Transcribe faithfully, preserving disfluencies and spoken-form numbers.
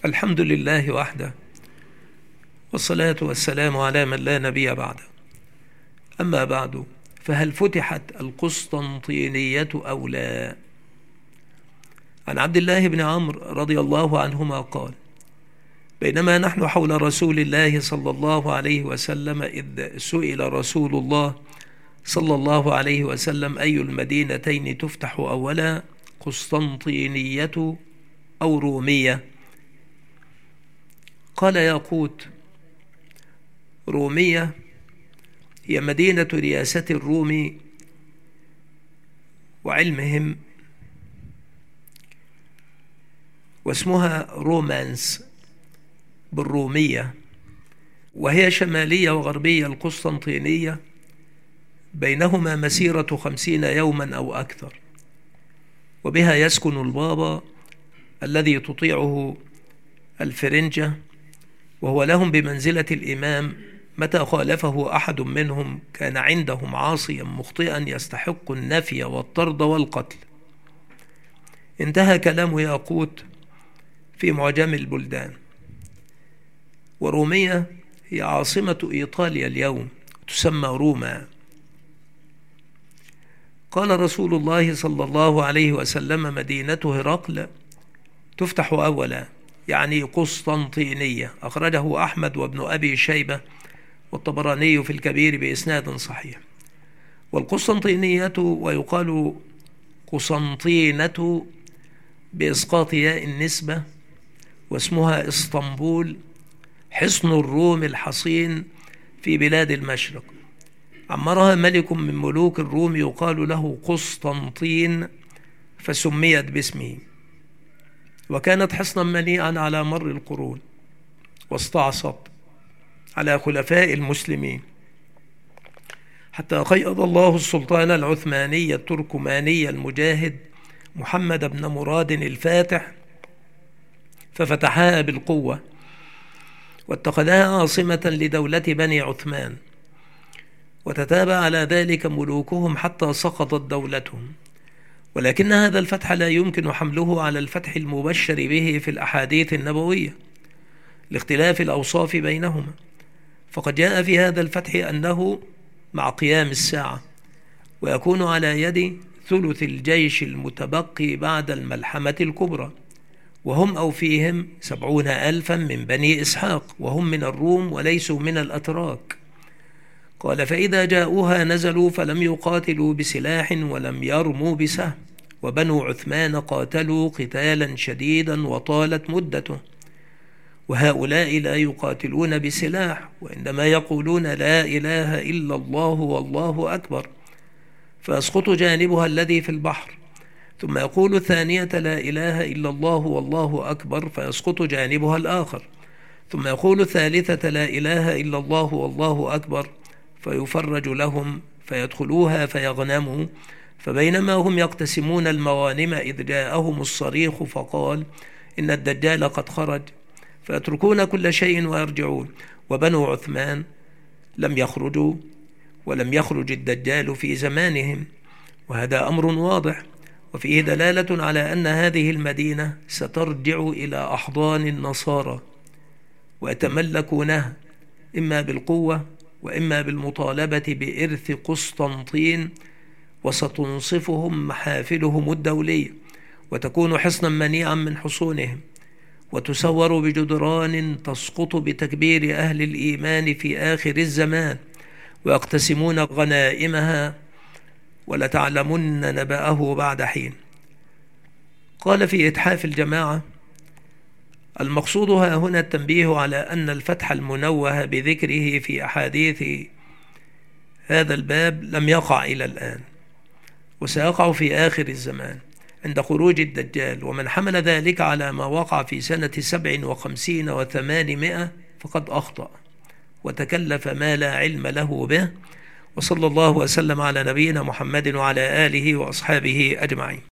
الحمد لله وحده، والصلاة والسلام على من لا نبي بعده. أما بعد، فهل فتحت القسطنطينية أو لا؟ عن عبد الله بن عمرو رضي الله عنهما قال: بينما نحن حول رسول الله صلى الله عليه وسلم إذ سئل رسول الله صلى الله عليه وسلم: أي المدينتين تفتح أولا، قسطنطينية أو رومية؟ قال ياقوت: رومية هي مدينة رياسة الروم وعلمهم، واسمها رومانس بالرومية، وهي شمالية وغربية القسطنطينية، بينهما مسيرة خمسين يوما أو أكثر، وبها يسكن البابا الذي تطيعه الفرنجة، وهو لهم بمنزلة الإمام. متى خالفه أحد منهم كان عندهم عاصيا مخطئا يستحق النفي والطرد والقتل. انتهى كلام ياقوت في معجم البلدان. ورومية هي عاصمة إيطاليا اليوم، تسمى روما. قال رسول الله صلى الله عليه وسلم: مدينة هرقل تفتح أولا، يعني قسطنطينية. أخرجه أحمد وابن أبي شيبة والطبراني في الكبير بإسناد صحيح. والقسطنطينية ويقال قسنطينة بإسقاط ياء النسبة، واسمها اسطنبول، حصن الروم الحصين في بلاد المشرق. عمرها ملك من ملوك الروم يقال له قسطنطين، فسميت باسمه، وكانت حصنا منيعا على مر القرون، واستعصت على خلفاء المسلمين حتى قيض الله السلطان العثماني التركماني المجاهد محمد بن مراد الفاتح، ففتحها بالقوة واتخذها عاصمة لدولة بني عثمان، وتتابع على ذلك ملوكهم حتى سقطت دولتهم. ولكن هذا الفتح لا يمكن حمله على الفتح المبشر به في الأحاديث النبوية لاختلاف الأوصاف بينهما، فقد جاء في هذا الفتح أنه مع قيام الساعة، ويكون على يد ثلث الجيش المتبقي بعد الملحمة الكبرى، وهم أو فيهم سبعون ألفا من بني إسحاق، وهم من الروم وليسوا من الأتراك. قال: فإذا جاءوها نزلوا فلم يقاتلوا بسلاح ولم يرموا بسهم، وبنو عثمان قاتلوا قتالا شديدا وطالت مدته، وهؤلاء لا يقاتلون بسلاح، وإنما يقولون: لا إله إلا الله والله أكبر، فيسقط جانبها الذي في البحر، ثم يقول الثانية: لا إله إلا الله والله أكبر، فيسقط جانبها الآخر، ثم يقول الثالثة: لا إله إلا الله والله أكبر، فيفرج لهم فيدخلوها فيغنموا. فبينما هم يقتسمون المغانم إذ جاءهم الصريخ فقال: إن الدجال قد خرج، فيتركون كل شيء ويرجعون. وبنو عثمان لم يخرجوا، ولم يخرج الدجال في زمانهم، وهذا أمر واضح، وفيه دلالة على أن هذه المدينة سترجع إلى أحضان النصارى ويتملكونها إما بالقوة وإما بالمطالبة بإرث قسطنطين، وستنصفهم محافلهم الدولية، وتكون حصنا منيعا من حصونهم، وتسور بجدران تسقط بتكبير أهل الإيمان في آخر الزمان، ويقتسمون غنائمها، ولتعلمن نبأه بعد حين. قال في إتحاف الجماعة: المقصود ها هنا التنبيه على أن الفتح المنوه بذكره في أحاديث هذا الباب لم يقع إلى الآن، وسيقع في آخر الزمان عند خروج الدجال. ومن حمل ذلك على ما وقع في سنة سبع وخمسين وثمانمائة فقد أخطأ وتكلف ما لا علم له به. وصلى الله وسلم على نبينا محمد وعلى آله وأصحابه أجمعين.